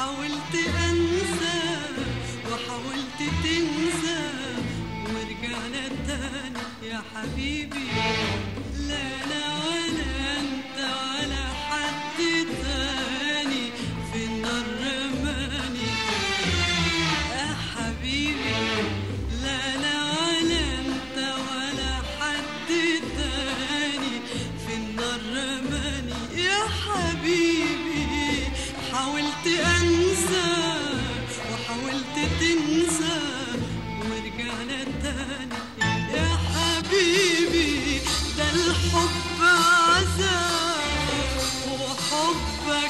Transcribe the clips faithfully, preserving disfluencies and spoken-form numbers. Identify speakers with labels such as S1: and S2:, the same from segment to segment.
S1: حاولت انسى وحاولت تنسى ورجعنا تاني يا حبيبي. لا انا ولا انت ولا حد تاني في النار رماني يا حبيبي. لا انا ولا انت ولا حد تاني في النار رماني يا حبيبي. حاولت انسى وحاولت تنسى ورجعنا تاني يا حبيبي. ده الحب عذاب وحبك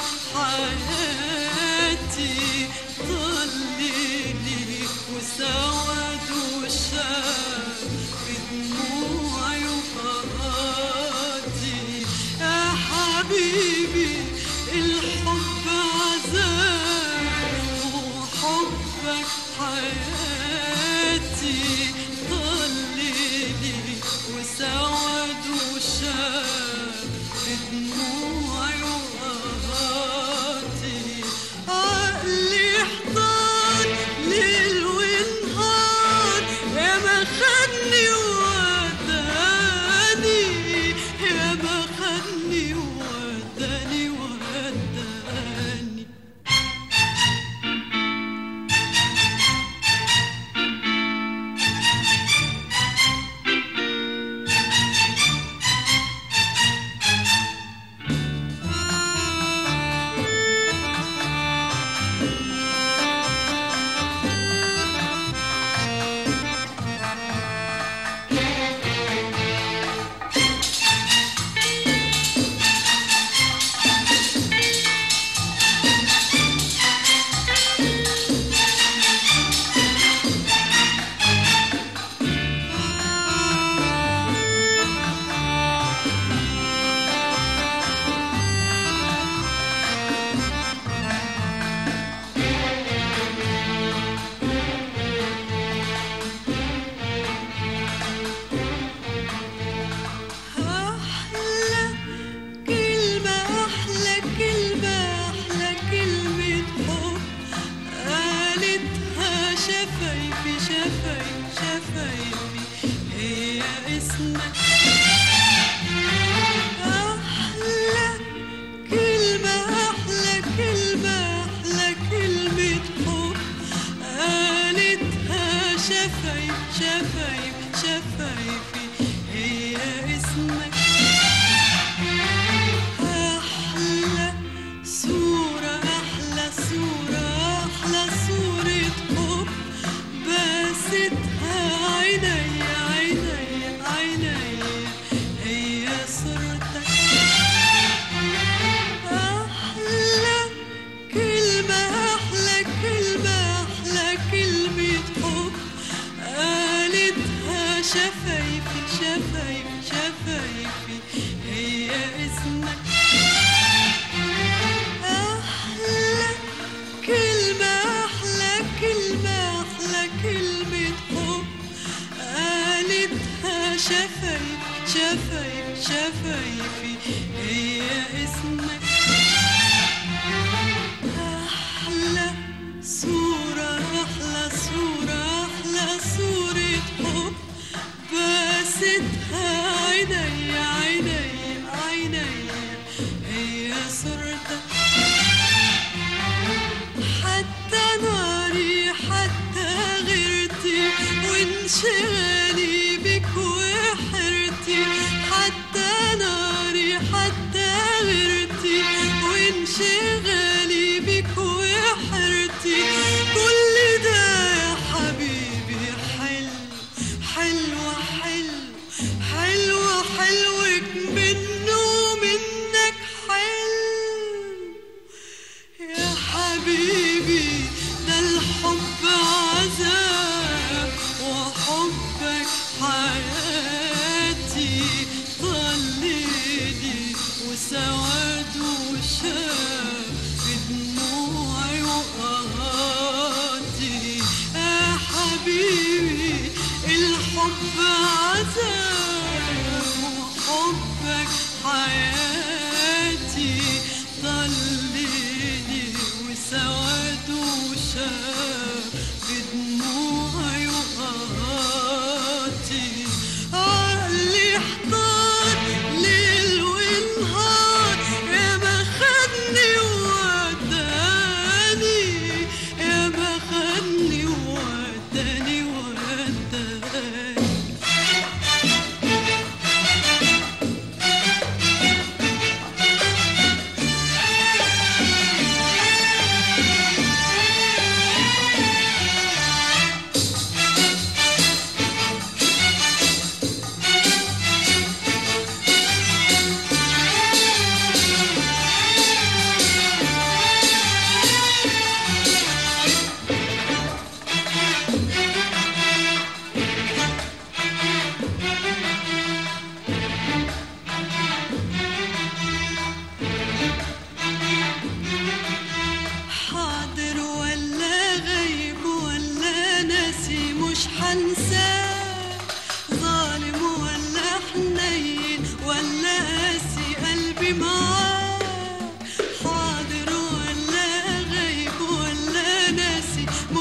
S1: حياتي، ضلني وسود وشاب بدموعي وفقاتي يا حبيبي. الحب عذاب وحبك حياتي، ضلني وسود وشاب بدموعي وقهاتي. عقلي احضر ليل ونهار يا ما خدني ووداني، يا ما خدني ووداني وداني. شفايف شفايفي هي اسمك. أحلى صورة أحلى صورة أحلى صورة حب باستها عيني عيني عيني هي صورتك. أحلى كلمة أحلى كلمة أحلى كلمة حب قالتها شفايفي شفايفي شفايفي هي اسمك. أحلى كلمة أحلى كلمة أحلى كلمة حب قالتها شفايفي شفايفي شفايفي هي اسمك. أحلى صورة أحلى صورة أحلى صورة حب باستها عيني عيني عيني هي صورتك. حتى ناري حتى غيرتي وانشغالي بك وحرتي. حتى ناري حتى غيرتي وانشغالي بك وحرتي. كل ده يا حبيبي حلو حلو حلو حلو حلوك منه منك حلو يا حبيبي. ده الحب عذاب وحبك حياتي ضلني وسواد وشاب بدموعي وقهاتي يا حبيبي. الحب عذاب وحبك حياتي ضلني وسواد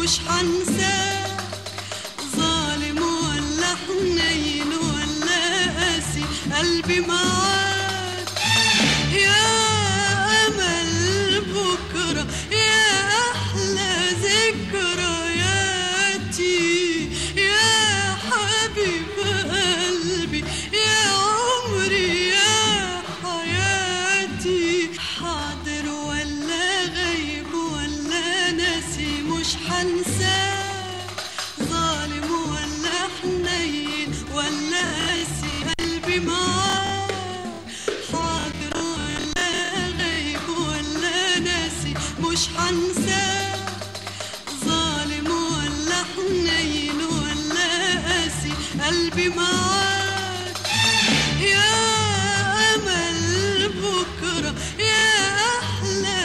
S1: مش هنساك، ظالم ولا حنين ولا قاسي قلبي معاك. يا أمل بكرة يا أحلى ذكرياتي، يا حبيب قلبي يا عمري يا حياتي. حاضر ولا غايب ولا ناسي مش هنساك، ظالم ولا حنين ولا قاسي قلبي معاك. حاضر ولا غايب ولا ناسي مش هنساك، ظالم ولا حنين ولا قاسي قلبي معاك. يا أمل بكرة يا أحلى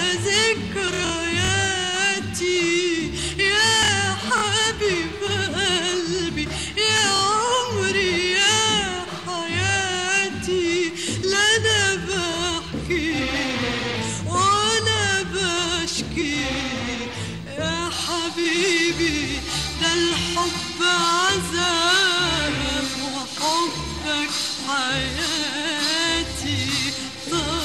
S1: ذكرياتي، يا حبيب قلبي يا عمري يا حياتي. لا أنا بحكي ولا بشكي يا حبيبي، ده الحب عذاب وحبك حياتي.